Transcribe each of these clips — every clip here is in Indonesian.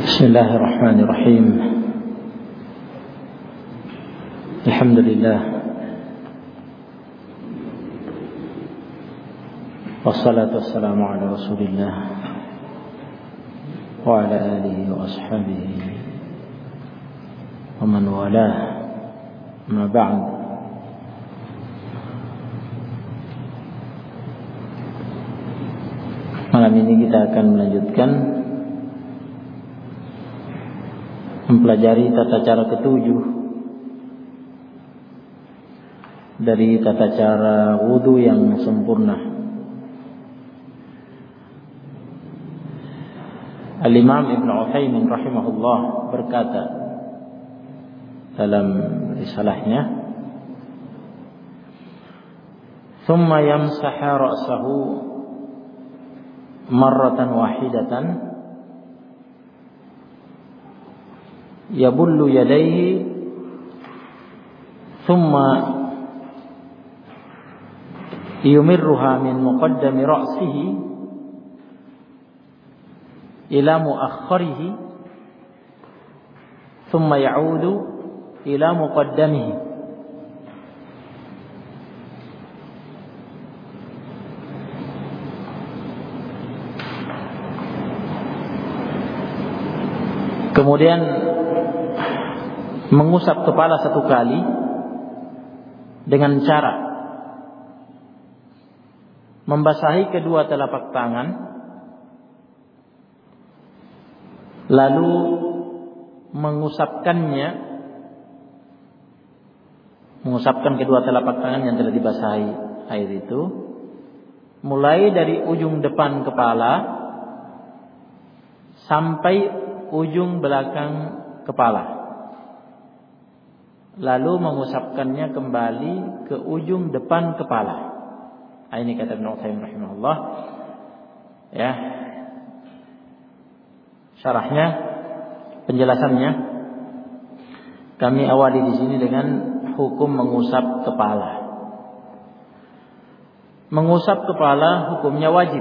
Bismillahirrahmanirrahim. Alhamdulillah. Wassalatu wassalamu ala Rasulillah wa ala alihi wa ashabihi wa man walah. Amma ba'd. Malam ini kita akan melanjutkan mempelajari tata cara ketujuh dari tata cara wudu yang sempurna. Al-Imam Ibn Utsaimin rahimahullah berkata dalam risalahnya, "Tsumma yamsaha ra'sahu marratan wahidatan yabullu yadayhi thumma yumirruha min muqaddami ra'sihi ila muakhkharihi thumma ya'udu ila muqaddamihi." Kemudian mengusap kepala satu kali dengan cara membasahi kedua telapak tangan, lalu mengusapkan kedua telapak tangan yang telah dibasahi air itu, mulai dari ujung depan kepala sampai ujung belakang kepala, lalu mengusapkannya kembali ke ujung depan kepala. Ini kata Ibnu Utsaimin rahimahullah. Ya. Syarahnya, penjelasannya kami awali di sini dengan hukum mengusap kepala. Mengusap kepala hukumnya wajib.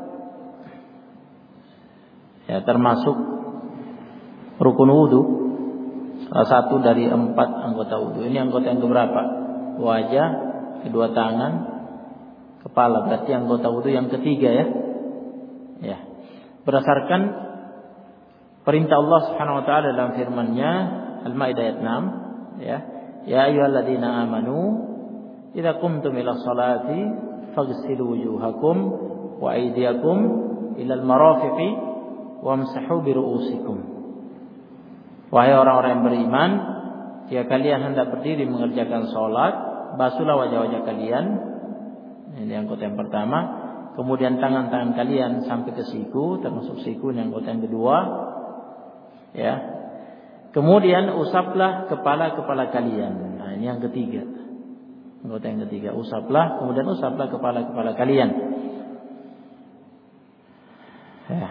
Ya, termasuk rukun wudu, salah satu dari 4 anggota wudu. Ini anggota yang keberapa? Wajah, kedua tangan, kepala. Berarti anggota wudu yang ketiga ya. Ya. Berdasarkan perintah Allah Subhanahu wa taala dalam firman-Nya Al-Maidah ayat 6, ya. Ya ayyuhalladzina amanu idza qumtum ila sholati faghsilu wujuhakum wa aydiyakum ilal marafiqi wamsahu bi ru'usikum. Wahai orang-orang yang beriman, jika kalian hendak berdiri mengerjakan sholat, basuhlah wajah-wajah kalian. Ini anggota yang pertama. Kemudian tangan-tangan kalian sampai ke siku, termasuk siku ini anggota yang kedua. Ya. Kemudian usaplah kepala-kepala kalian. Nah, ini yang ketiga. Anggota yang ketiga, kemudian usaplah kepala-kepala kalian. Ya.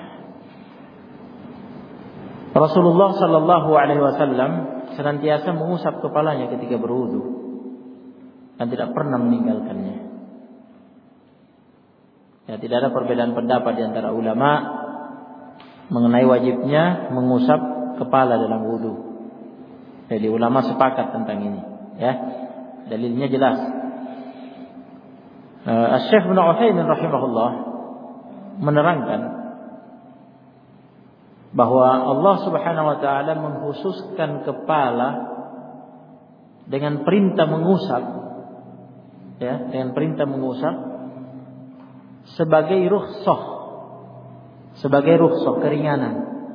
Rasulullah sallallahu alaihi wasallam senantiasa mengusap kepalanya ketika berwudu dan tidak pernah meninggalkannya. Ya, tidak ada perbedaan pendapat di antara ulama mengenai wajibnya mengusap kepala dalam wudu. Jadi ulama sepakat tentang ini, ya. Dalilnya jelas. Syekh Ibnu Utsaimin rahimahullah menerangkan bahwa Allah Subhanahu wa taala mengkhususkan kepala dengan perintah mengusap, ya, dengan perintah mengusap sebagai rukhsah, keringanan.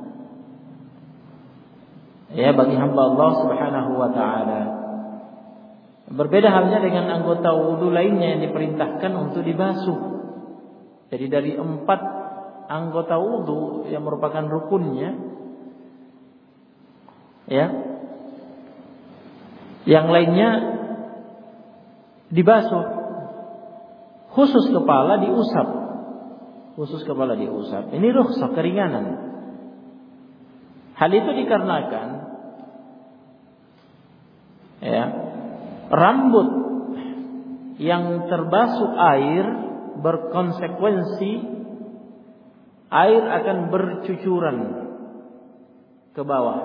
Ya, bagi hamba Allah Subhanahu wa taala. Berbeda halnya dengan anggota wudu lainnya yang diperintahkan untuk dibasuh. Jadi dari 4 anggota wudu yang merupakan rukunnya, ya, yang lainnya dibasuh. Khusus kepala diusap. Ini rukhsah, keringanan. Hal itu dikarenakan, ya, rambut yang terbasuh air berkonsekuensi air akan bercucuran ke bawah.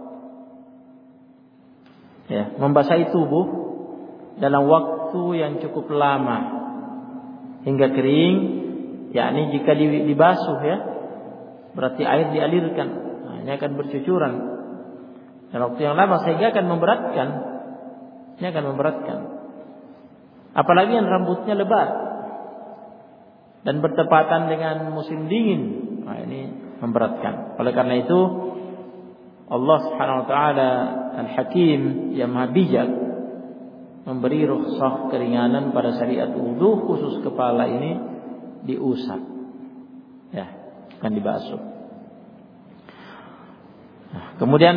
Ya, membasahi tubuh dalam waktu yang cukup lama hingga kering, yakni jika dibasuh ya, berarti air dialirkan. Nah, ini akan bercucuran dalam waktu yang lama sehingga akan memberatkan. Ini akan memberatkan. Apalagi yang rambutnya lebat dan bertepatan dengan musim dingin. Nah, ini memberatkan. Oleh karena itu Allah Subhanahu wa taala Al-Hakim yang Maha Bijak memberi rukhsah keringanan pada syariat wudu, khusus kepala ini diusap. Ya, akan dibasuh. Nah, kemudian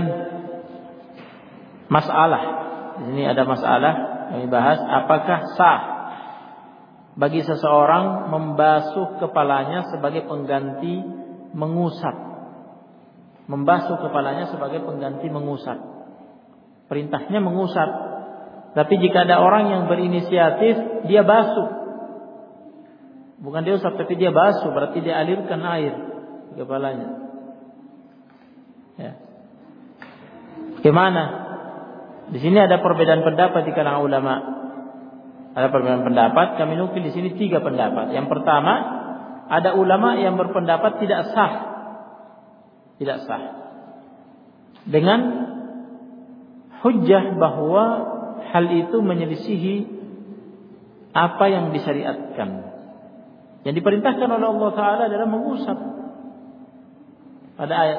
masalah. Di sini ada masalah kami bahas, apakah sah bagi seseorang membasuh kepalanya sebagai pengganti mengusap? Membasuh kepalanya sebagai pengganti mengusap. Perintahnya mengusap. Tapi jika ada orang yang berinisiatif, dia basuh. Bukan dia usap, tapi dia basuh. Berarti dia alirkan air di kepalanya. Ya. Bagaimana? Di sini ada perbedaan pendapat di kalangan ulama. Ada perbedaan pendapat. Kami nukil di sini 3 pendapat. Yang pertama, ada ulama yang berpendapat tidak sah. Tidak sah. Dengan hujjah bahwa hal itu menyelisihi apa yang disyariatkan. Yang diperintahkan oleh Allah Ta'ala adalah mengusap. Pada ayat.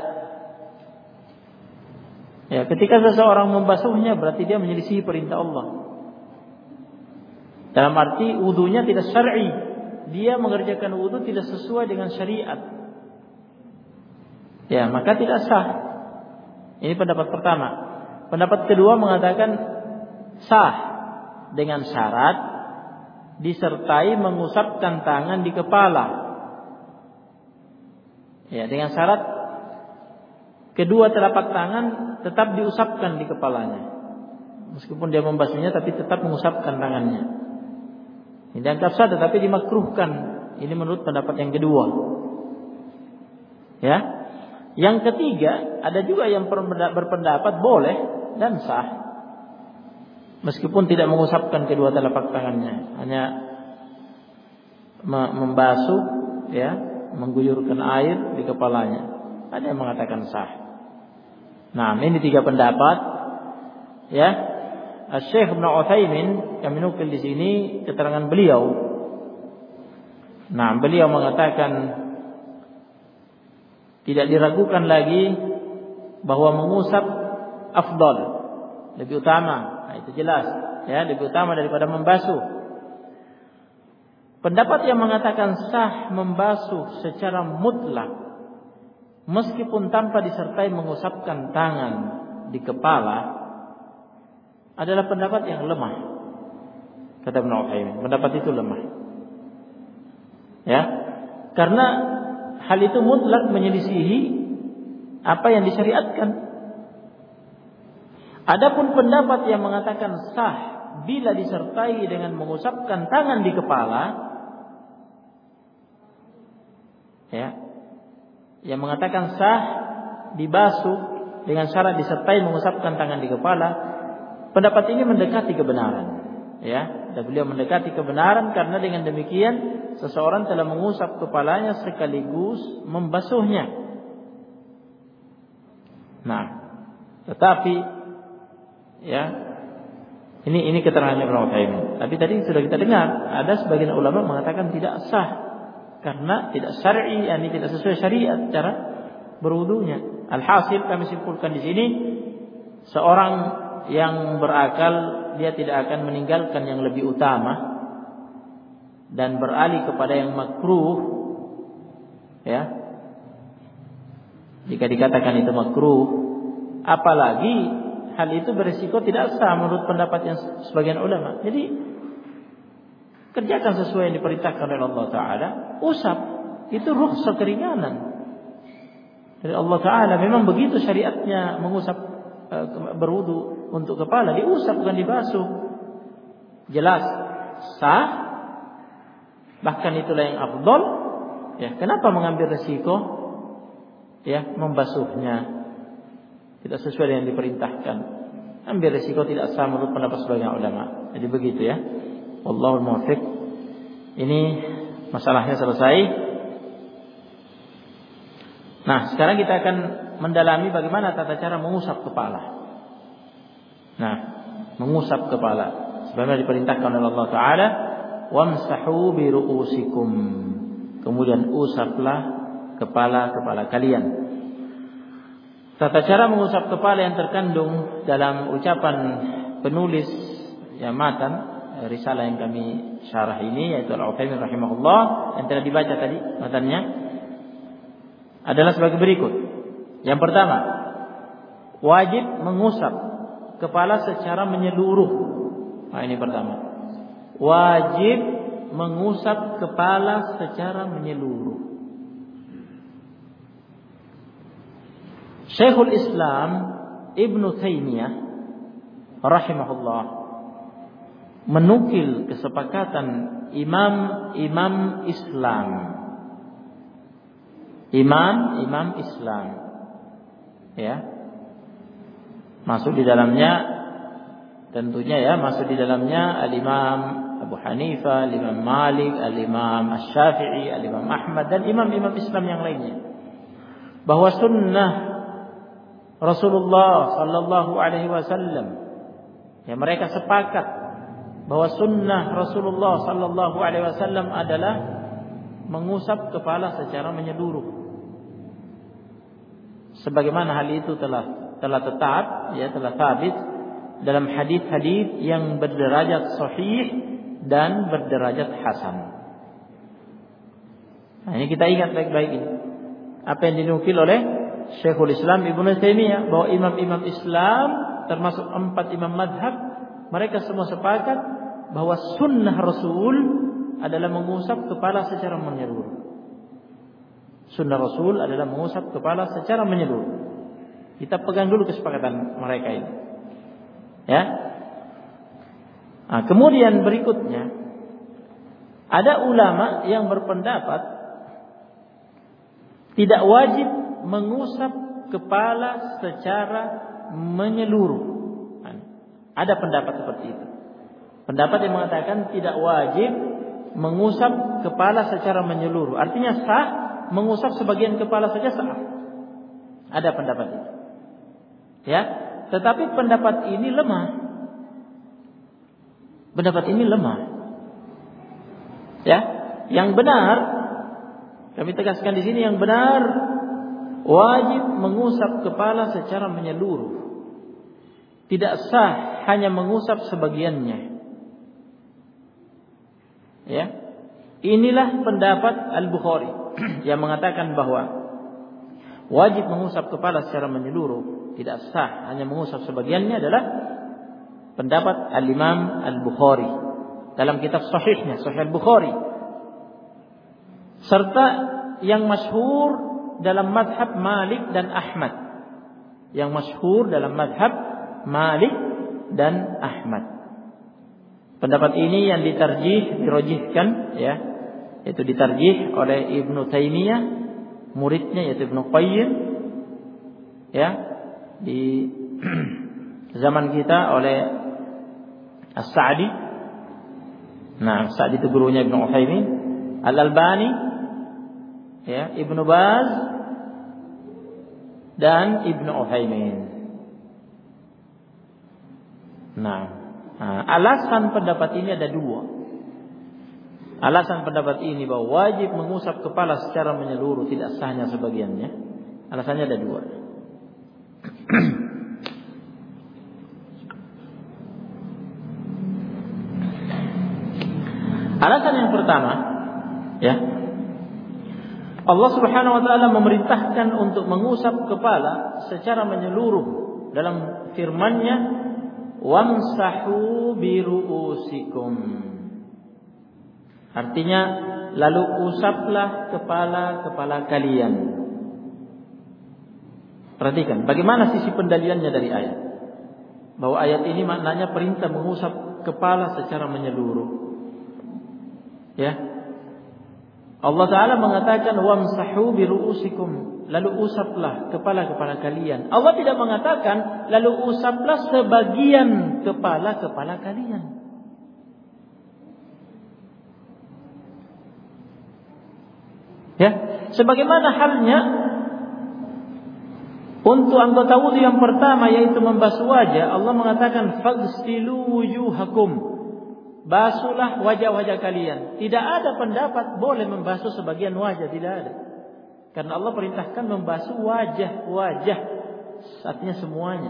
Ya, ketika seseorang membasuhnya berarti dia menyelisihi perintah Allah. Dalam arti wudunya tidak syar'i. Dia mengerjakan wudu tidak sesuai dengan syariat. Ya, maka tidak sah. Ini pendapat pertama. Pendapat kedua mengatakan sah dengan syarat disertai mengusapkan tangan di kepala. Ya, dengan syarat kedua telapak tangan tetap diusapkan di kepalanya. Meskipun dia membasuhnya tapi tetap mengusapkan tangannya. Ini dianggap sah tetapi dimakruhkan. Ini menurut pendapat yang kedua. Ya. Yang ketiga, ada juga yang berpendapat boleh dan sah. Meskipun tidak mengusapkan kedua telapak tangannya, hanya membasuh, ya, mengguyurkan air di kepalanya. Ada yang mengatakan sah. Nah, ini 3 pendapat. Ya, Syekh Ibnu Utsaimin kami nukil di sini keterangan beliau. Nah, beliau mengatakan tidak diragukan lagi bahwa mengusap afdal, lebih utama. Nah, itu jelas, ya, lebih utama daripada membasuh. Pendapat yang mengatakan sah membasuh secara mutlak meskipun tanpa disertai mengusapkan tangan di kepala adalah pendapat yang lemah. Kata Ibnu Utsaimin, pendapat itu lemah. Ya. Karena hal itu mutlak menyelisihi apa yang disyariatkan. Adapun pendapat yang mengatakan sah bila disertai dengan mengusapkan tangan di kepala, ya, yang mengatakan sah dibasuh dengan syarat disertai mengusapkan tangan di kepala, pendapat ini mendekati kebenaran. Ya, dan beliau mendekati kebenaran karena dengan demikian seseorang telah mengusap kepalanya sekaligus membasuhnya. Nah, tetapi ya, ini keterangannya Ibnu Utsaimin. Tapi tadi sudah kita dengar ada sebagian ulama mengatakan tidak sah karena tidak syar'i, yakni tidak sesuai syariat cara berwudunya. Alhasil kami simpulkan di sini seorang yang berakal dia tidak akan meninggalkan yang lebih utama dan beralih kepada yang makruh, ya. Jika dikatakan itu makruh, apalagi hal itu berisiko tidak sah menurut pendapat yang sebagian ulama. Jadi kerjakan sesuai yang diperintahkan oleh Allah Ta'ala. Usap, itu rukhsah keringanan dari Allah Ta'ala. Memang begitu syariatnya mengusap berwudu untuk kepala, diusap bukan dibasuh. Jelas sah, bahkan itulah yang afdal. Ya, kenapa mengambil resiko ya membasuhnya? tidak sesuai dengan diperintahkan. Ambil risiko tidak sah menurut pendapat sebagian ulama. Jadi begitu ya. Wallahul muwaffiq. Ini masalahnya selesai. Nah, sekarang kita akan mendalami bagaimana tata cara mengusap kepala. Nah, mengusap kepala sebagaimana diperintahkan oleh Allah Ta'ala, wamsahu bi ru'usikum. Kemudian usaplah kepala-kepala kalian. Tata cara mengusap kepala yang terkandung dalam ucapan penulis yang matan risalah yang kami syarah ini, yaitu Al-Utsaimin rahimahullah, yang telah dibaca tadi matannya, adalah sebagai berikut. Yang pertama, wajib mengusap kepala secara menyeluruh. Nah, ini pertama. Wajib mengusap kepala secara menyeluruh. Syekhul Islam Ibnu Taimiyah rahimahullah menukil kesepakatan imam-imam Islam. Imam-imam Islam. Ya. Masuk di dalamnya tentunya ya, masuk di dalamnya Al-Imam Abu Hanifah, Al-Imam Malik, Al-Imam Asy-Syafi'i, Al-Imam Ahmad dan imam-imam Islam yang lainnya. Bahwa sunnah Rasulullah sallallahu alaihi wasallam, ya, mereka sepakat bahwa sunnah Rasulullah sallallahu alaihi wasallam adalah mengusap kepala secara menyeluruh. Sebagaimana hal itu telah tetap, ya, telah sabit dalam hadis-hadis yang berderajat sahih dan berderajat hasan. Nah, ini kita ingat baik-baik ini. Apa yang dinukil oleh Syekhul Islam Ibnu Taimiyah, bahwa imam-imam Islam termasuk 4 imam madhab, mereka semua sepakat bahwa sunnah Rasul adalah mengusap kepala secara menyeluruh. Sunnah Rasul adalah mengusap kepala secara menyeluruh. Kita pegang dulu kesepakatan mereka ini. Ya. Nah, kemudian berikutnya ada ulama yang berpendapat tidak wajib mengusap kepala secara menyeluruh. Ada pendapat seperti itu. Pendapat yang mengatakan tidak wajib mengusap kepala secara menyeluruh. Artinya sah mengusap sebagian kepala saja sah. Ada pendapat itu. Ya, tetapi pendapat ini lemah. Pendapat ini lemah. Ya, yang benar, kami tegaskan di sini, yang benar wajib mengusap kepala secara menyeluruh. Tidak sah hanya mengusap sebagiannya. Ya. Inilah pendapat Al-Bukhari yang mengatakan bahwa wajib mengusap kepala secara menyeluruh, tidak sah hanya mengusap sebagiannya, adalah pendapat Al-Imam Al-Bukhari dalam kitab sahihnya, Sahih Al-Bukhari. Serta yang masyhur dalam madhab Malik dan Ahmad. Yang masyhur dalam madhab Malik dan Ahmad. Pendapat ini yang dirajihkan, ya, yaitu ditarjih oleh Ibnu Taimiyah, muridnya yaitu Ibnu Qayyim, ya, di zaman kita oleh As-Sa'di. Nah, As-Sa'di itu gurunya Ibnu Utsaimin, Al-Albani, ya, Ibnu Baz dan Ibnu Utsaimin. Nah, alasan pendapat ini ada dua. Alasan pendapat ini bahwa wajib mengusap kepala secara menyeluruh, tidak sahnya sebagiannya. Alasannya ada dua. Alasan yang pertama, ya, Allah Subhanahu wa taala memerintahkan untuk mengusap kepala secara menyeluruh dalam firman-Nya, wamsahu bi ru'usikum. Artinya, lalu usaplah kepala-kepala kalian. Perhatikan bagaimana sisi pendalilannya dari ayat. Bahwa ayat ini maknanya perintah mengusap kepala secara menyeluruh. Ya. Allah Ta'ala mengatakan wamsahu bi ru'usikum. lalu usaplah kepala-kepala kalian. Allah tidak mengatakan lalu usaplah sebagian kepala-kepala kalian. Ya, sebagaimana halnya untuk anggota wudu yang pertama yaitu membasuh wajah, Allah mengatakan faghsilu wujuhakum. Basuhlah wajah-wajah kalian. Tidak ada pendapat boleh membasuh sebagian wajah, tidak ada. Karena Allah perintahkan membasuh wajah-wajah, artinya semuanya.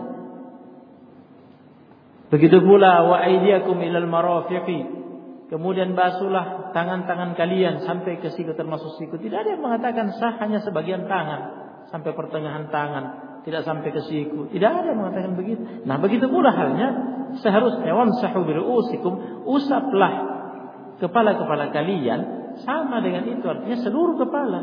Begitu pula wa aydiyakum ilal marafiqi. Kemudian basuhlah tangan-tangan kalian sampai ke siku, termasuk siku. Tidak ada yang mengatakan sah hanya sebagian tangan sampai pertengahan tangan, tidak sampai ke siku. Tidak ada yang mengatakan begitu. Nah, begitu pula halnya seharusnya wamsahu biru'usikum, usaplah kepala-kepala kalian, sama dengan itu artinya seluruh kepala.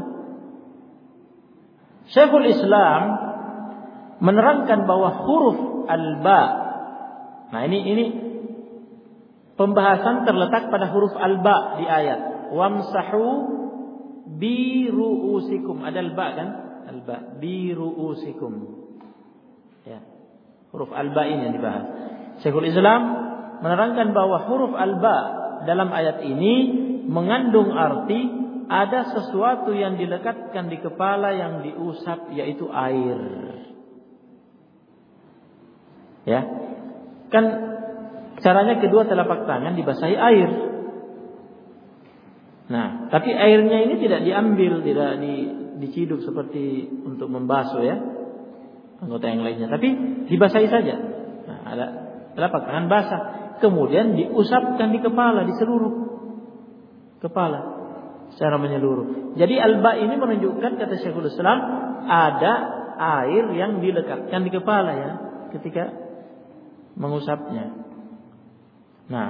Syekhul Islam menerangkan bahwa huruf al-ba. Nah, ini pembahasan terletak pada huruf al-ba di ayat. Wamsahu bi ru'usikum. Ada al-ba kan? Al-ba bi ru'usikum. Ya. Huruf al-ba ini yang dibahas. Syekhul Islam menerangkan bahwa huruf al-ba dalam ayat ini mengandung arti ada sesuatu yang dilekatkan di kepala yang diusap, yaitu air. Ya. Kan caranya kedua telapak tangan dibasahi air. Nah, tapi airnya ini tidak diambil, tidak diciduk seperti untuk membasuh ya anggota yang lainnya, tapi dibasahi saja. Nah, ada telapak tangan basah, kemudian diusapkan di kepala, di seluruh kepala secara menyeluruh. Jadi al-ba ini menunjukkan, kata Syekhul Islam, ada air yang dilekatkan di kepala ya ketika mengusapnya. Nah,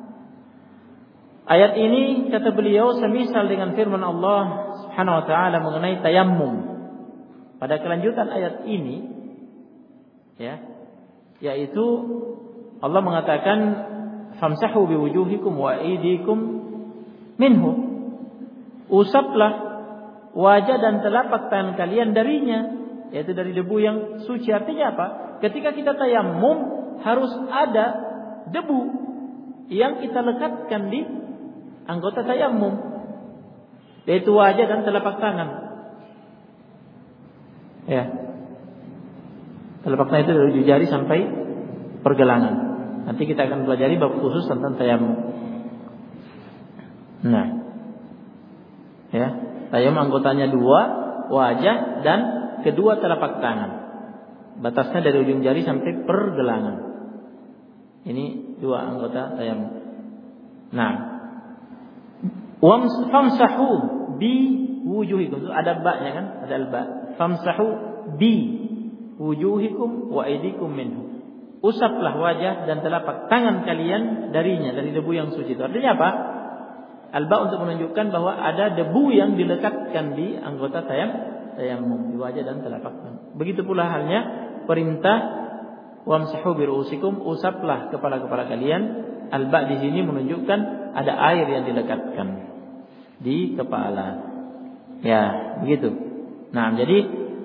ayat ini kata beliau semisal dengan firman Allah Subhanahu wa taala mengenai tayammum. Pada kelanjutan ayat ini ya, yaitu Allah mengatakan famsahu biwujuhikum wa aydikum minhu. Usaplah wajah dan telapak tangan kalian darinya, yaitu dari debu yang suci. Artinya apa? Ketika kita tayammum harus ada debu yang kita lekatkan di anggota tayammum, yaitu wajah dan telapak tangan. Ya, telapak tangan itu dari jari sampai pergelangan. Nanti kita akan pelajari bab khusus tentang tayammum. Nah, ya, tayammum anggotanya dua, wajah dan kedua telapak tangan. Batasnya dari ujung jari sampai pergelangan. Ini dua anggota tayammum. Nah, famsahu bi wujuhikum. Ada ba-nya kan? Ada al-ba. Famsahu bi wujuhikum wa aydikum minhu. Usaplah wajah dan telapak tangan kalian darinya, dari debu yang suci itu. Artinya apa? Al-ba untuk menunjukkan bahwa ada debu yang dilekatkan di anggota tayammum, di wajah dan telapak tangan. Begitu pula halnya perintah wamsahu biru'usikum, usaplah kepala-kepala kalian. Al-ba di sini menunjukkan ada air yang dilekatkan di kepala. Ya, begitu. Nah, jadi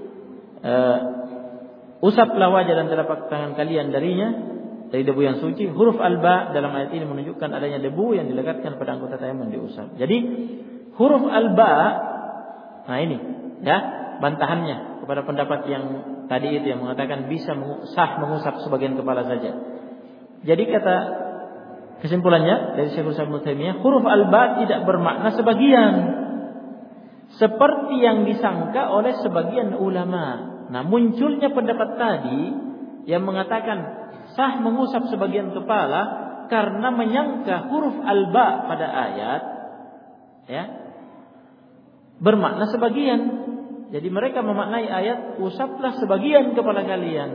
usaplah wajah dan telapak tangan kalian darinya, dari debu yang suci. Huruf al-ba dalam ayat ini menunjukkan adanya debu yang dilekatkan pada anggota tayammum diusap. Jadi huruf al-ba, nah ini ya bantahannya kepada pendapat yang tadi itu yang mengatakan bisa sah mengusap sebagian kepala saja. Jadi kata kesimpulannya dari Syekhul Islam Ibnu Taimiyah, huruf al-ba tidak bermakna sebagian seperti yang disangka oleh sebagian ulama. Nah, munculnya pendapat tadi yang mengatakan sah mengusap sebagian kepala karena menyangka huruf al-ba pada ayat ya bermakna sebagian. Jadi mereka memaknai ayat usaplah sebagian kepala kalian.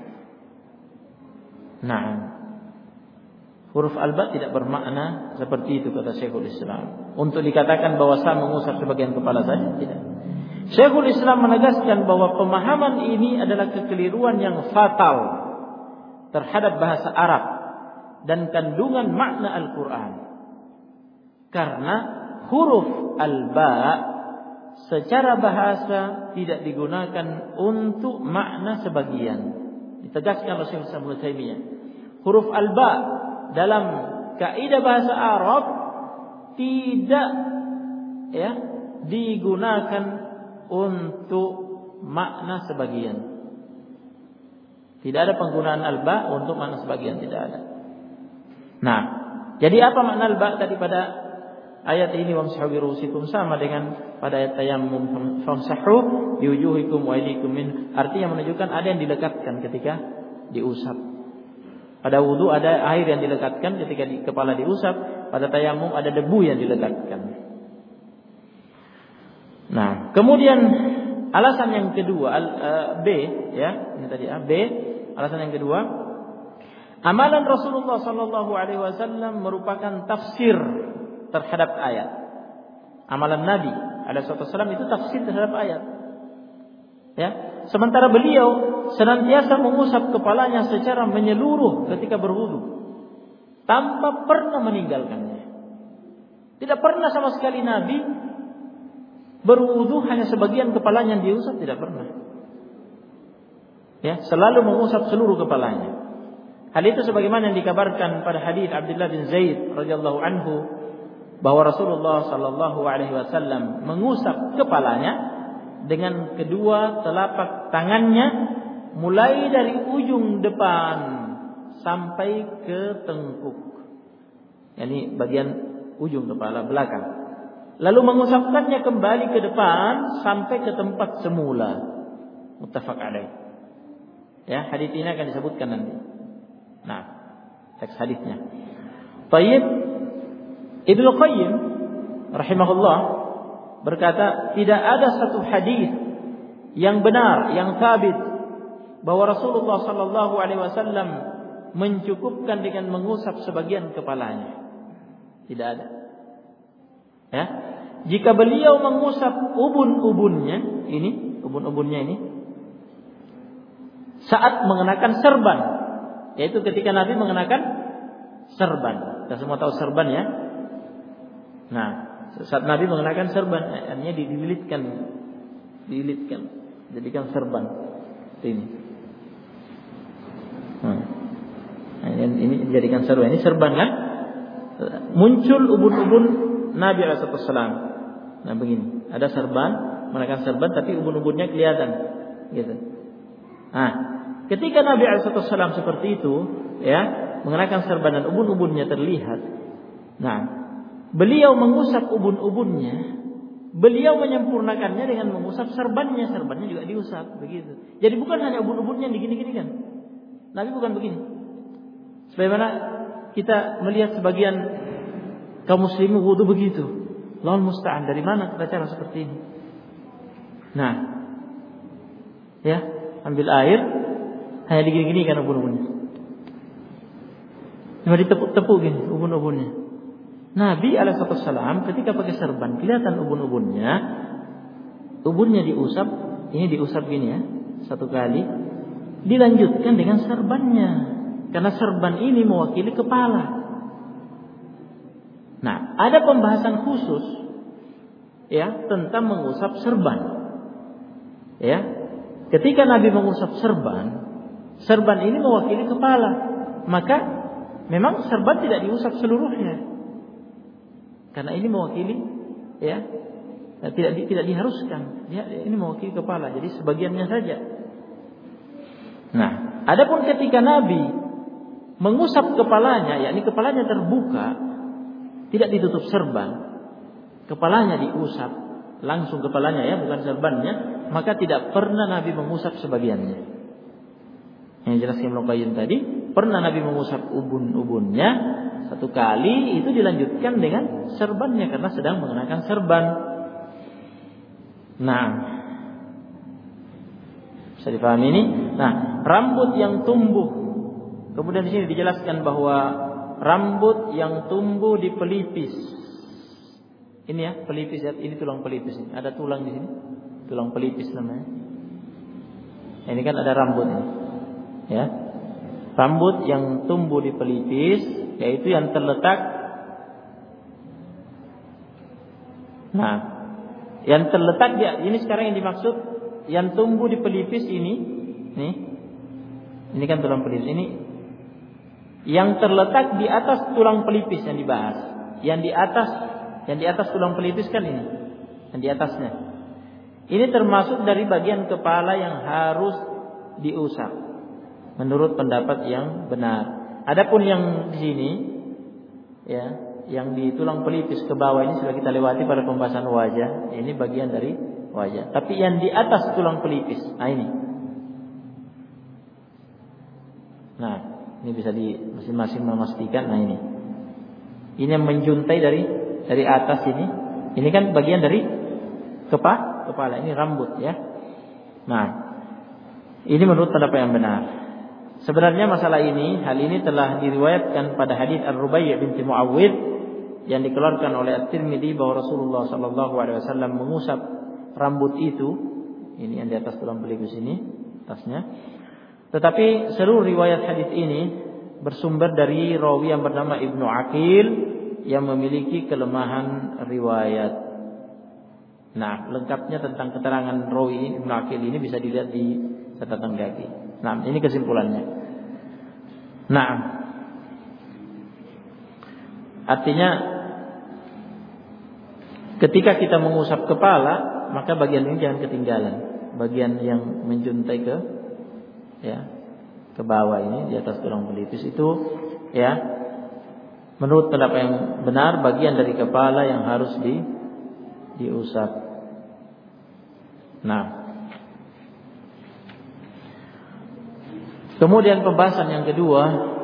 Nah, huruf al-ba tidak bermakna seperti itu kata Syekhul Islam. Untuk dikatakan bahwa sah mengusap sebagian kepala saja tidak. Syekhul Islam menegaskan bahwa pemahaman ini adalah kekeliruan yang fatal terhadap bahasa Arab dan kandungan makna Al-Quran. Karena huruf al-ba secara bahasa tidak digunakan untuk makna sebagian. Ditegaskan oleh Syekh Ibnu Taimiyah. Huruf al-ba dalam kaidah bahasa Arab tidak digunakan untuk makna sebagian. Tidak ada penggunaan al-ba untuk makna sebagian, tidak ada. Nah, jadi apa makna al-ba tadi pada ayat ini, wamsahu bi ru'usikum, sama dengan pada ayat tayammum, famsahu bi wujuhikum wa aydikum min, artinya menunjukkan ada yang dilekatkan ketika diusap. Pada wudu ada air yang dilekatkan ketika kepala diusap, pada tayammum ada debu yang dilekatkan. Nah, kemudian alasan yang kedua, B, ini tadi B. Alasan yang kedua, amalan Rasulullah sallallahu alaihi wasallam merupakan tafsir terhadap ayat. Amalan Nabi alaihi wasallam itu tafsir terhadap ayat. Ya, sementara beliau senantiasa mengusap kepalanya secara menyeluruh ketika berwudu, tanpa pernah meninggalkannya. Tidak pernah sama sekali Nabi berwudu hanya sebagian kepalanya yang diusap, tidak pernah. Ya, selalu mengusap seluruh kepalanya. Hal itu sebagaimana yang dikabarkan pada hadis Abdullah bin Zaid radhiyallahu anhu bahwa Rasulullah sallallahu alaihi wasallam mengusap kepalanya dengan kedua telapak tangannya mulai dari ujung depan sampai ke tengkuk. Yani bagian ujung kepala belakang. Lalu mengusapkannya kembali ke depan sampai ke tempat semula. Muttafaq alaih. Ya, hadis ini akan disebutkan nanti. Nah, teks hadisnya. Tayyib, Ibnu Qayyim rahimahullah berkata, tidak ada satu hadis yang benar, yang sabit bahwa Rasulullah sallallahu alaihi wasallam mencukupkan dengan mengusap sebagian kepalanya. Tidak ada. Ya. Jika beliau mengusap ubun-ubunnya ini saat mengenakan serban, yaitu ketika Nabi mengenakan serban. Kita semua tahu serban, ya. Nah, saat Nabi mengenakan serban, artinya dililitkan, jadikan serban. Ini. Nah, ini dijadikan serban. Ini serban, kan? Muncul ubun-ubun Nabi SAW. Nah, begini, ada serban, mengenakan serban, tapi ubun-ubunnya kelihatan, gitu. Nah, ketika Nabi SAW seperti itu, ya, mengenakan serban dan ubun-ubunnya terlihat. Nah, beliau mengusap ubun-ubunnya, beliau menyempurnakannya dengan mengusap serbannya juga diusap, begitu. Jadi bukan hanya ubun-ubunnya digini-gini, kan? Nabi bukan begini. Sebagaimana kita melihat sebagian kaum muslimin wudu begitu. Allahul musta'an, dari mana cara seperti ini? Nah, ya, ambil air, hanya digini-gini kan ubun-ubunnya. Cuma ditepuk-tepuk gini ubun-ubunnya. Nabi alaihissalam ketika pakai serban kelihatan ubun-ubunnya, ubunnya diusap, ini diusap gini, ya, satu kali, dilanjutkan dengan serbannya, karena serban ini mewakili kepala. Nah, ada pembahasan khusus, ya, tentang mengusap serban. Ya, ketika Nabi mengusap serban ini mewakili kepala, maka memang serban tidak diusap seluruhnya, karena ini mewakili, ya, tidak diharuskan, ya, ini mewakili kepala, jadi sebagiannya saja. Nah, adapun ketika Nabi mengusap kepalanya, yakni kepalanya terbuka, tidak ditutup serban, kepalanya diusap langsung kepalanya, ya, bukan serbannya, maka tidak pernah Nabi mengusap sebagiannya. Yang jelas Ibnu Qayyim tadi, pernah Nabi mengusap ubun-ubunnya satu kali, itu dilanjutkan dengan serbannya karena sedang mengenakan serban. Nah, bisa dipahami ini? Nah, rambut yang tumbuh, kemudian di sini dijelaskan bahwa rambut yang tumbuh di pelipis. Ini, ya, pelipis, ya, ini tulang pelipis ini. Ada tulang di sini. Tulang pelipis namanya. Ini kan ada rambut ini. Ya. Rambut yang tumbuh di pelipis, yaitu yang terletak. Nah, Yang terletak ini sekarang yang dimaksud yang tumbuh di pelipis ini, nih. Ini kan tulang pelipis ini. Yang terletak di atas tulang pelipis yang dibahas. Yang di atas tulang pelipis kan ini. Yang di atasnya. Ini termasuk dari bagian kepala yang harus diusap menurut pendapat yang benar. Adapun yang di sini, ya, yang di tulang pelipis ke bawah ini sudah kita lewati pada pembahasan wajah. Ini bagian dari wajah. Tapi yang di atas tulang pelipis, nah ini. Nah, ini bisa di masing-masing memastikan. Nah ini yang menjuntai dari atas ini. Ini kan bagian dari kepala. Ini rambut, ya. Nah, ini menurut pendapat yang benar. Sebenarnya hal ini telah diriwayatkan pada hadis Ar-Rubai' binti Muawwidh yang dikeluarkan oleh At-Tirmidzi bahwa Rasulullah sallallahu alaihi wasallam mengusap rambut itu, ini yang di atas tulang pelipis ini, atasnya. Tetapi seluruh riwayat hadis ini bersumber dari rawi yang bernama Ibnu Aqil yang memiliki kelemahan riwayat. Nah, lengkapnya tentang keterangan rawi Ibnu Aqil ini bisa dilihat di catatan kaki. Nah, ini kesimpulannya. Nah, artinya ketika kita mengusap kepala, maka bagian ini jangan ketinggalan. Bagian yang menjuntai ke bawah ini di atas tulang pelipis itu, ya, menurut pendapat yang benar bagian dari kepala yang harus diusap. Nah, kemudian pembahasan yang kedua,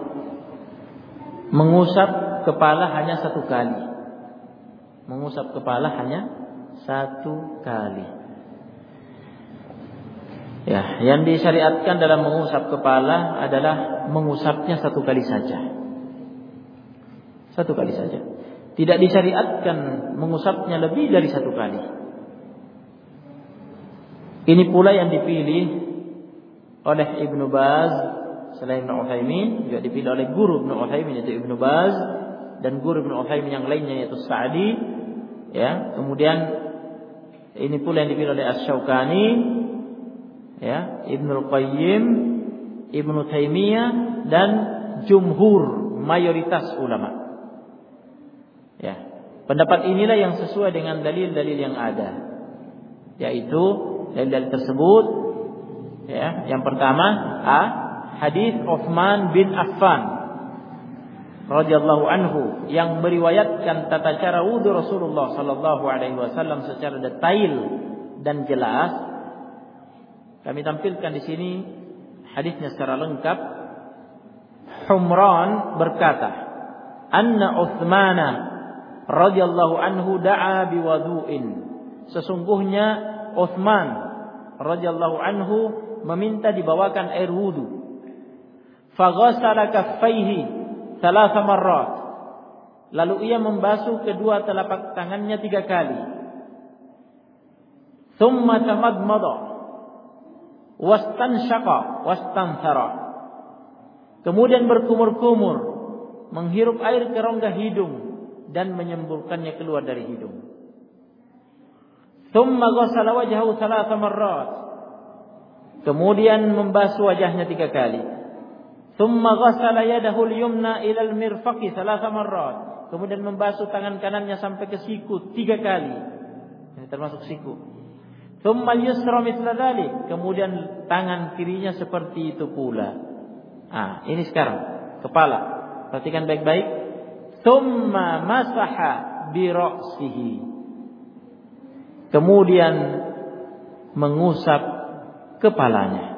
mengusap kepala hanya satu kali. Mengusap kepala hanya satu kali. Ya, yang disyariatkan dalam mengusap kepala adalah mengusapnya satu kali saja. Satu kali saja. Tidak disyariatkan mengusapnya lebih dari satu kali. Ini pula yang dipilih oleh Ibnu Baz selain Ibnu Utsaimin, juga dipilih oleh guru Ibnu Utsaimin yaitu Ibnu Baz dan guru Ibnu Utsaimin yang lainnya yaitu Sa'di, ya. Kemudian ini pula yang dipilih oleh Asy-Syaukani, ya, Ibnu Qayyim, Ibnu Taimiyah dan jumhur mayoritas ulama. Ya, pendapat inilah yang sesuai dengan dalil-dalil yang ada, yaitu dalil-dalil tersebut. Ya, yang pertama, hadis Utsman bin Affan radhiyallahu anhu yang meriwayatkan tata cara wudu Rasulullah sallallahu alaihi wasallam secara detail dan jelas. Kami tampilkan di sini hadisnya secara lengkap. Humran berkata, "Anna Utsman radhiyallahu anhu da'a biwudu'in." Sesungguhnya Utsman radhiyallahu anhu meminta dibawakan air wudu. Faghasala kaffaihi 3 marrat. Lalu ia membasuh kedua telapak tangannya 3 kali. Thumma tamadmada wastanshaqa wastanthara. Kemudian berkumur-kumur, menghirup air ke rongga hidung dan menyemburkannya keluar dari hidung. Thumma ghasala wajhahu 3 marrat. Kemudian membasuh wajahnya 3 kali. Thumma ghassala yadahu al-yumna ila al-mirfaqi 3 marrat. Kemudian membasuh tangan kanannya sampai ke siku 3 kali. Ini termasuk siku. Thumma al-yusra mithla dhalik. Kemudian tangan kirinya seperti itu pula. Ini sekarang kepala. Perhatikan baik-baik. Thumma masaha bi ra'sihi. Kemudian mengusap kepalanya.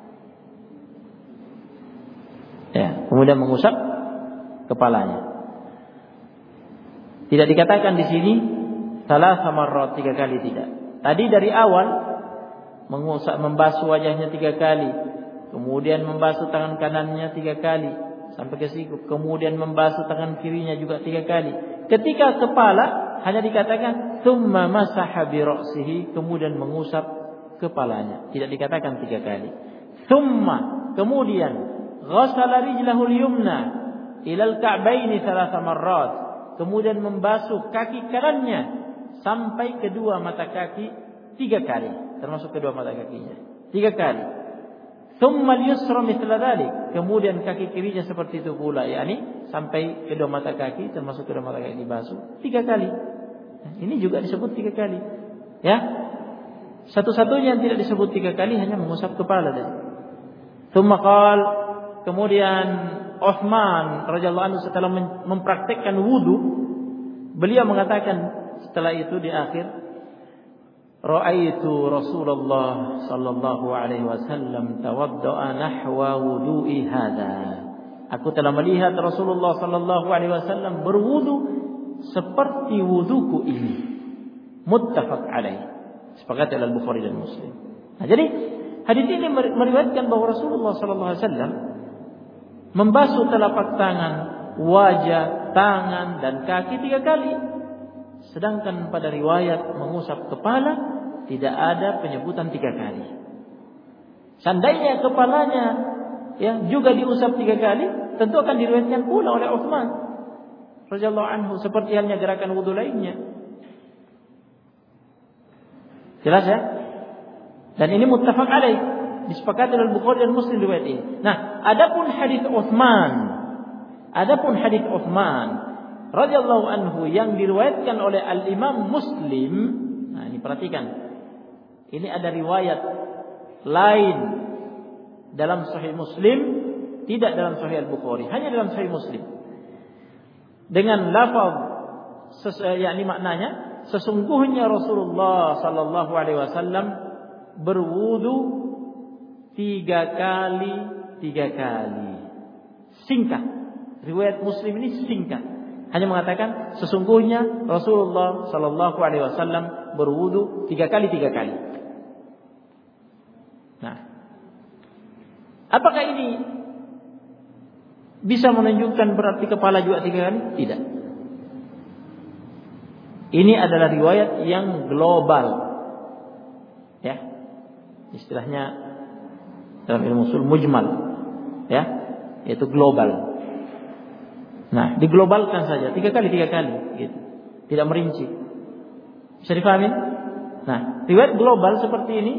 Ya, kemudian mengusap kepalanya. Tidak dikatakan di sini 3 marrat 3 kali, tidak. Tadi dari awal membasuh wajahnya 3 kali, kemudian membasuh tangan kanannya 3 kali sampai ke siku, kemudian membasuh tangan kirinya juga 3 kali. Ketika kepala hanya dikatakan tsumma masaha bi ra'sihi, kemudian mengusap kepalanya. Tidak dikatakan 3 kali. Tsumma, kemudian ghassala rijlahu al-yumna ila al-ka'baini 3 marrat. Kemudian membasuh kaki kanannya sampai kedua mata kaki 3 kali, termasuk kedua mata kakinya 3 kali. Tsumma al-yusra mithla dhalik, kemudian kaki kirinya seperti itu pula, yakni sampai kedua mata kaki termasuk kedua mata kaki dibasuh 3 kali. Nah, ini juga disebut 3 kali. Ya. Satu-satunya yang tidak disebut 3 kali hanya mengusap kepala tadi. Tsumma qala, kemudian Utsman radhiyallahu anhu setelah mempraktikkan wudu, beliau mengatakan setelah itu di akhir, ra'aitu Rasulullah sallallahu alaihi wasallam tawadda'a nahwa wudu'i hadza. Aku telah melihat Rasulullah sallallahu alaihi wasallam berwudu seperti wuduku ini. Muttafaq alaih. Sepakat oleh Al-Bukhari dan Muslim. Nah, jadi hadis ini meriwayatkan bahwa Rasulullah sallallahu alaihi wasallam membasuh telapak tangan, wajah, tangan dan kaki 3 kali. Sedangkan pada riwayat mengusap kepala tidak ada penyebutan 3 kali. Seandainya kepalanya juga diusap 3 kali, tentu akan diriwayatkan pula oleh Utsman radhiyallahu anhu seperti halnya gerakan wudu lainnya. Jelas ya? Dan ini muttafaq alaih, disepakati oleh Bukhari dan Muslim riwayat ini. Nah, adapun hadis Utsman radhiyallahu anhu yang diriwayatkan oleh Al-Imam Muslim. Nah, ini perhatikan. Ini ada riwayat lain dalam Sahih Muslim, tidak dalam Sahih Al-Bukhari, hanya dalam Sahih Muslim. Dengan lafaz yakni maknanya, sesungguhnya Rasulullah sallallahu alaihi wasallam berwudu 3 kali. Singkat. Riwayat Muslim ini singkat. Hanya mengatakan sesungguhnya Rasulullah sallallahu alaihi wasallam berwudu 3 kali. Nah, apakah ini bisa menunjukkan berarti kepala juga 3 kali? Tidak. Ini adalah riwayat yang global. Ya. Istilahnya dalam ilmu usul mujmal. Ya, yaitu global. Nah, diglobalkan saja 3 kali gitu. Tidak merinci. Bisa dipahami? Nah, riwayat global seperti ini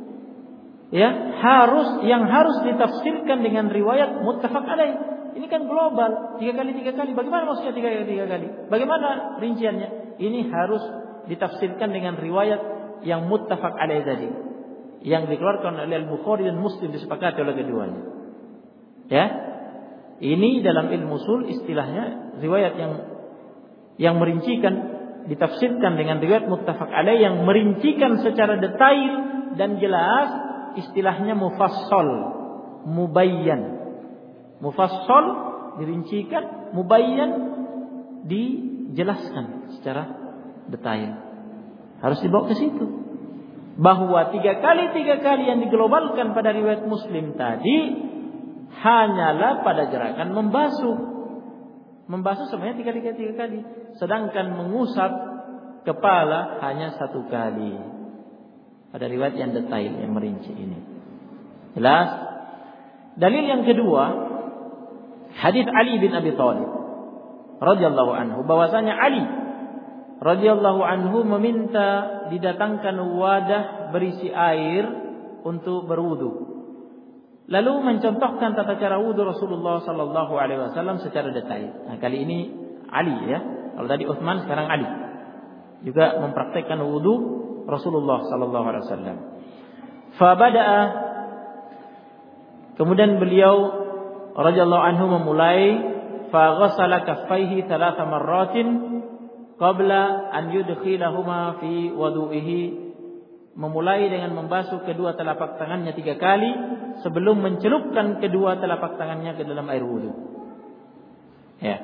harus ditafsirkan dengan riwayat muttafaq alaih. Ini kan global, 3 kali. Bagaimana maksudnya 3 kali? Bagaimana rinciannya? Ini harus ditafsirkan dengan riwayat yang muttafaq alaih tadi, yang dikeluarkan oleh Al-Bukhari dan Muslim, disepakati oleh keduanya. Ya. Ini dalam ilmu usul istilahnya riwayat yang merincikan, ditafsirkan dengan riwayat muttafaq alaih yang merincikan secara detail dan jelas, istilahnya mufassal, mubayyan. Mufassal dirincikan, mubayyan dijelaskan secara detail. Harus dibawa ke situ. Bahwa 3 kali yang diglobalkan pada riwayat Muslim tadi hanyalah pada gerakan membasuh. Membasuh sebenarnya 3 kali. Sedangkan mengusap kepala hanya 1 kali. Pada riwayat yang detail yang merinci ini. Jelas? Dalil yang kedua, hadis Ali bin Abi Thalib radhiyallahu anhu, bahwasanya Ali radhiyallahu anhu meminta didatangkan wadah berisi air untuk berwudu. Lalu mencontohkan tata cara wudu Rasulullah sallallahu alaihi wasallam secara detail. Nah, kali ini Ali ya. Kalau tadi Utsman, sekarang Ali. Juga mempraktikkan wudu Rasulullah sallallahu alaihi wasallam. Fa bada'a, kemudian beliau radhiyallahu anhu memulai, fa ghassala kaffaihi 3 marratin qabla an yudkhilahuma fi wudu'ihi, memulai dengan membasuh kedua telapak tangannya 3 kali sebelum mencelupkan kedua telapak tangannya ke dalam air wudu. Ya.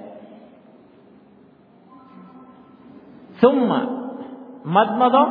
Thumma madmada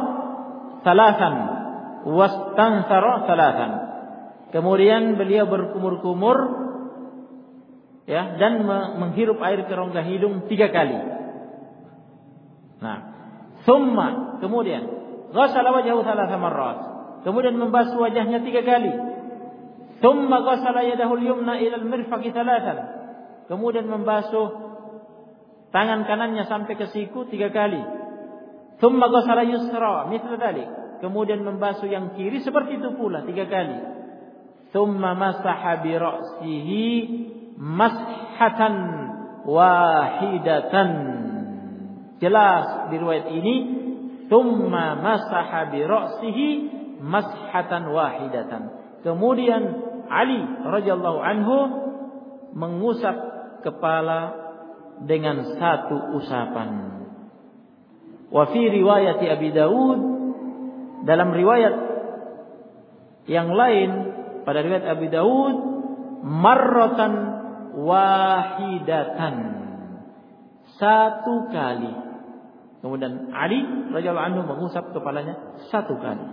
3 wastanthara 3. Kemudian beliau berkumur-kumur ya, dan menghirup air ke rongga hidung 3 kali. Nah, thumma, kemudian ghassala wajhahu 3 marrat. Kemudian membasuh wajahnya 3 kali. Thumma ghassala yadahu al-yumna ila al-mirfaqi 3. Kemudian membasuh tangan kanannya sampai ke siku 3 kali. Thumma ghasala yusra mithla dhalik. Kemudian membasuh yang kiri seperti itu pula 3 kali. Thumma masaha bi ra'sihi mashatan wahidatan. Jelas di riwayat ini thumma masaha bi ra'sihi mashatan wahidatan. Kemudian Ali radhiyallahu anhu mengusap kepala dengan satu usapan. Wa fi riwayat Abi Daud, dalam riwayat yang lain pada riwayat Abi Daud, marratan wahidatan, satu kali. Kemudian Ali radhiyallahu anhu mengusap kepalanya satu kali.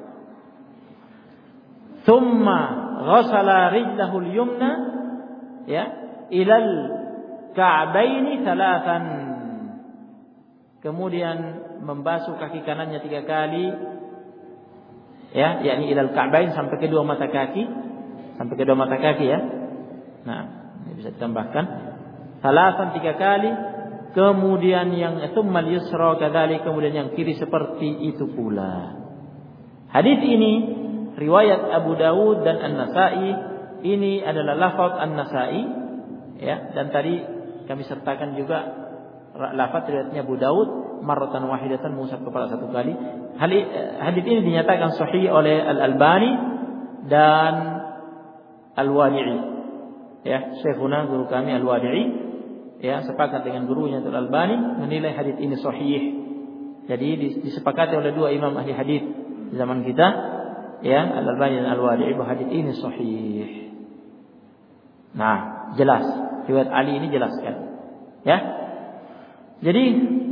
Thumma ghasala rijlahu al-yumna ya ilal ka'baini thalathan. Kemudian membasuh kaki kanannya 3 kali ya, yakni ilal ka'bain sampai kedua mata kaki, ya. Nah, ini bisa ditambahkan thalathan 3 kali. Kemudian yang tsummal yusra kadzalik, kemudian yang kiri seperti itu pula. Hadis ini riwayat Abu Dawud dan An-Nasa'i, ini adalah lafaz An-Nasa'i ya, dan tadi kami sertakan juga lafaz riwayatnya Abu Dawud marratan wahidatan, mengusap kepala 1 kali. Hadis ini dinyatakan sahih oleh Al-Albani dan Al-Wadi'i. Ya, Syekhuna guru kami Al-Wadi'i ya sepakat dengan gurunya Al-Albani menilai hadis ini sahih. Jadi disepakati oleh 2 imam ahli hadis di zaman kita ya, Al-Albani dan Al-Wadi'i, bahwa hadis ini sahih. Nah, jelas riwayat Ali ini jelas kan. Ya. Jadi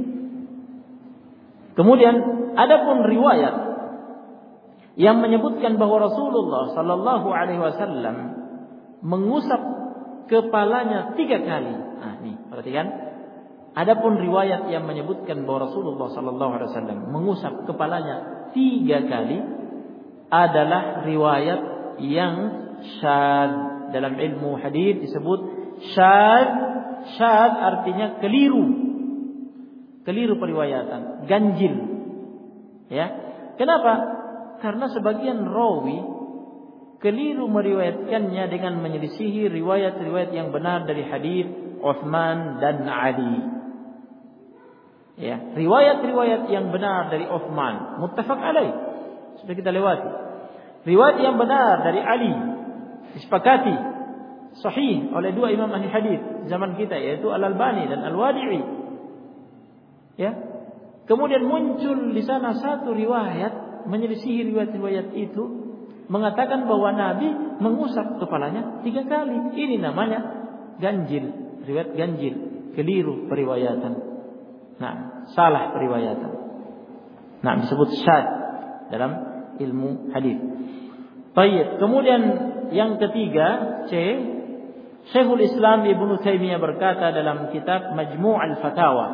kemudian adapun riwayat yang menyebutkan bahwa Rasulullah sallallahu alaihi wasallam mengusap kepalanya 3 kali. Nah, nih, perhatikan. Adapun riwayat yang menyebutkan bahwa Rasulullah sallallahu alaihi wasallam mengusap kepalanya 3 kali adalah riwayat yang syadz. Dalam ilmu hadis disebut syadz. Syadz artinya keliru periwayatan, ganjil. Ya. Kenapa? Karena sebagian rawi keliru meriwayatkannya dengan menyelisihi riwayat-riwayat yang benar dari hadis Utsman dan Ali. Ya, riwayat-riwayat yang benar dari Utsman muttafaq alaih, sudah kita lewati. Riwayat yang benar dari Ali disepakati sahih oleh 2 imam ahli hadis zaman kita, yaitu Al-Albani dan Al-Wadi'i. Ya. Kemudian muncul di sana satu riwayat menyelisihi riwayat-riwayat itu, mengatakan bahwa Nabi mengusap kepalanya 3 kali. Ini namanya ganjil, riwayat ganjil, keliru periwayatan. Nah, salah periwayatan. Nah, disebut syadz dalam ilmu hadis. Baik, kemudian yang ketiga, C, Syekhul Islam Ibnu Taimiyah berkata dalam kitab Majmu' al-Fatawa.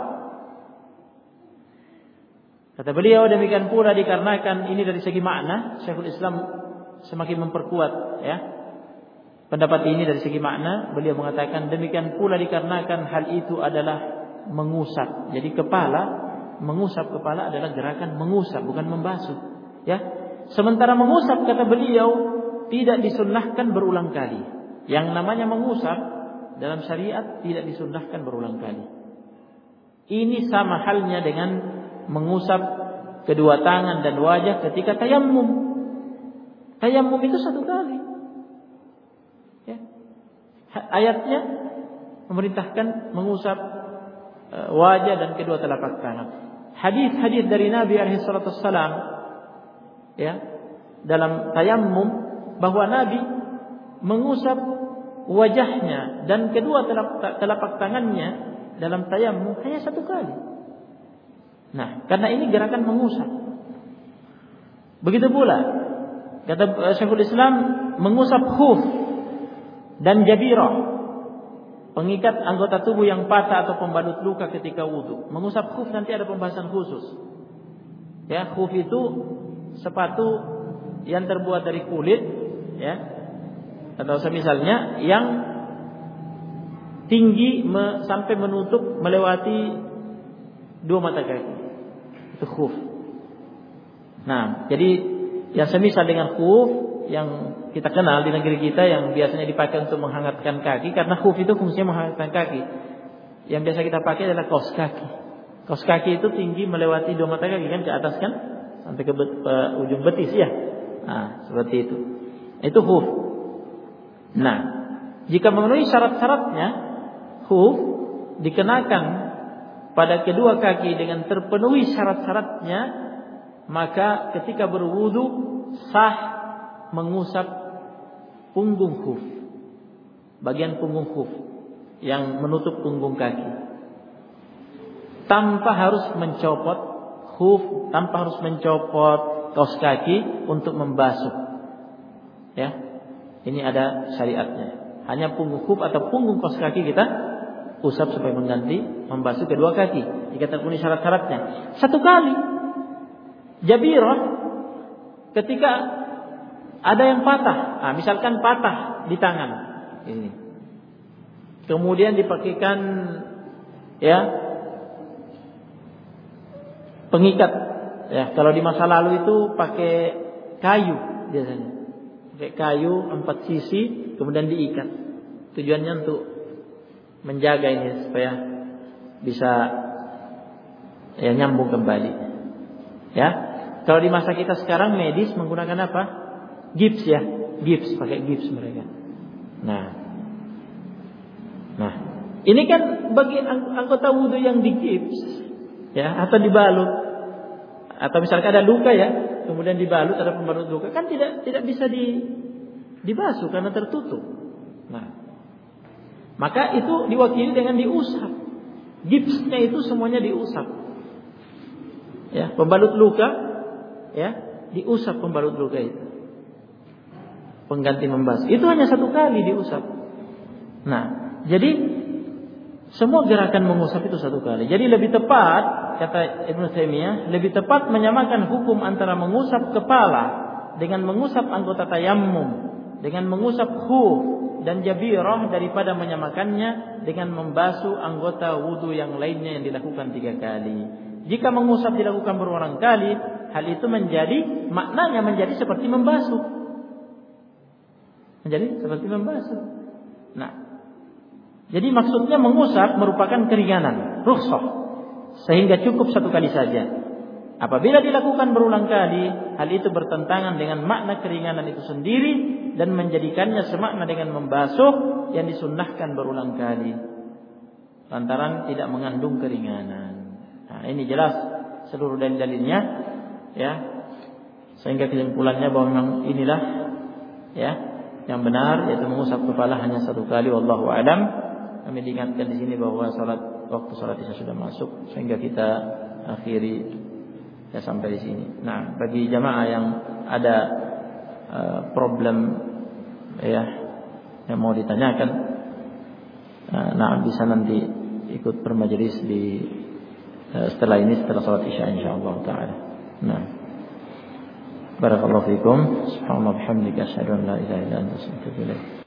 Kata beliau, demikian pula dikarenakan ini dari segi makna, Syekhul Islam semakin memperkuat ya pendapat ini dari segi makna. Beliau mengatakan demikian pula dikarenakan hal itu adalah mengusap. Jadi mengusap kepala adalah gerakan mengusap, bukan membasuh. Ya. Sementara mengusap, kata beliau, tidak disunnahkan berulang kali. Yang namanya mengusap dalam syariat tidak disunnahkan berulang kali. Ini sama halnya dengan mengusap kedua tangan dan wajah ketika tayammum. Tayammum itu 1 kali. Ya. Ayatnya memerintahkan mengusap wajah dan kedua telapak tangan. Hadis-hadis dari Nabi alaihi salatu wassalam ya dalam tayammum bahwa Nabi mengusap wajahnya dan kedua telapak tangannya dalam tayammum hanya 1 kali. Nah, karena ini gerakan mengusap. Begitu pula kata Syekhul Islam mengusap khuf dan jabirah, pengikat anggota tubuh yang patah atau pembalut luka ketika wudu. Mengusap khuf nanti ada pembahasan khusus. Ya, khuf itu sepatu yang terbuat dari kulit, ya, atau semisalnya yang tinggi sampai menutup melewati 2 mata kaki. Itu khuf. Nah, jadi yang semisal dengan khuf yang kita kenal di negeri kita yang biasanya dipakai untuk menghangatkan kaki, karena khuf itu fungsinya menghangatkan kaki. Yang biasa kita pakai adalah kaos kaki. Kaos kaki itu tinggi melewati 2 mata kaki kan, ke atas kan, sampai ke ujung betis ya. Nah, seperti itu. Itu khuf. Nah, jika memenuhi syarat-syaratnya, khuf dikenakan pada kedua kaki dengan terpenuhi syarat-syaratnya, maka ketika berwudu sah mengusap punggung khuf, bagian punggung khuf yang menutup punggung kaki, tanpa harus mencopot khuf, tanpa harus mencopot kaos kaki untuk membasuh. Ya, ini ada syariatnya. Hanya punggung khuf atau punggung kaos kaki kita usap supaya mengganti membasuh kedua kaki jika terpenuhi syarat-syaratnya. Satu kali jabirah ketika ada yang patah, misalkan patah di tangan ini, kemudian dipakaikan ya pengikat. Ya, kalau di masa lalu itu pakai kayu biasanya, pakai kayu 4 sisi kemudian diikat. Tujuannya untuk menjaga ini supaya bisa ya nyambung kembali. Ya, kalau di masa kita sekarang medis menggunakan apa? Gips ya, gips, pakai gips mereka. Nah, ini kan bagi anggota wudu yang digips, ya, atau dibalut, atau misalkan ada luka ya, kemudian dibalut, ada pembalut luka, kan tidak bisa dibasuh karena tertutup. Nah, maka itu diwakili dengan diusap. Gipsnya itu semuanya diusap. Ya, pembalut luka, ya, diusap pembalut luka itu. Pengganti membasuh. Itu hanya 1 kali diusap. Nah, jadi semua gerakan mengusap itu 1 kali. Jadi lebih tepat, kata Ibnu Taimiyah, lebih tepat menyamakan hukum antara mengusap kepala dengan mengusap anggota tayammum, dengan mengusap khuf dan jabirah, daripada menyamakannya dengan membasuh anggota wudu yang lainnya yang dilakukan 3 kali. Jika mengusap dilakukan berulang kali, hal itu maknanya menjadi seperti membasuh. Menjadi seperti membasuh. Nah, jadi maksudnya mengusap merupakan keringanan, rukhsah, sehingga cukup 1 kali saja. Apabila dilakukan berulang kali, hal itu bertentangan dengan makna keringanan itu sendiri dan menjadikannya semakna dengan membasuh yang disunnahkan berulang kali, lantaran tidak mengandung keringanan. Nah, ini jelas seluruh dalil-dalilnya, ya, sehingga kesimpulannya bahwa memang inilah ya yang benar, yaitu mengusap kepala hanya 1 kali. Wallahu a'lam. Kami diingatkan di sini bahwa waktu salat Isya sudah masuk, sehingga kita akhiri ya sampai di sini. Nah, bagi jamaah yang ada problem ya yang mau ditanyakan, bisa nanti ikut bermajelis di setelah salat Isya insyaallah taala. Nah, barakallahu fikum. Subhanallah bihamdika asyhadu an la ilaha illa anta astaghfiruka wa atubu ilaik.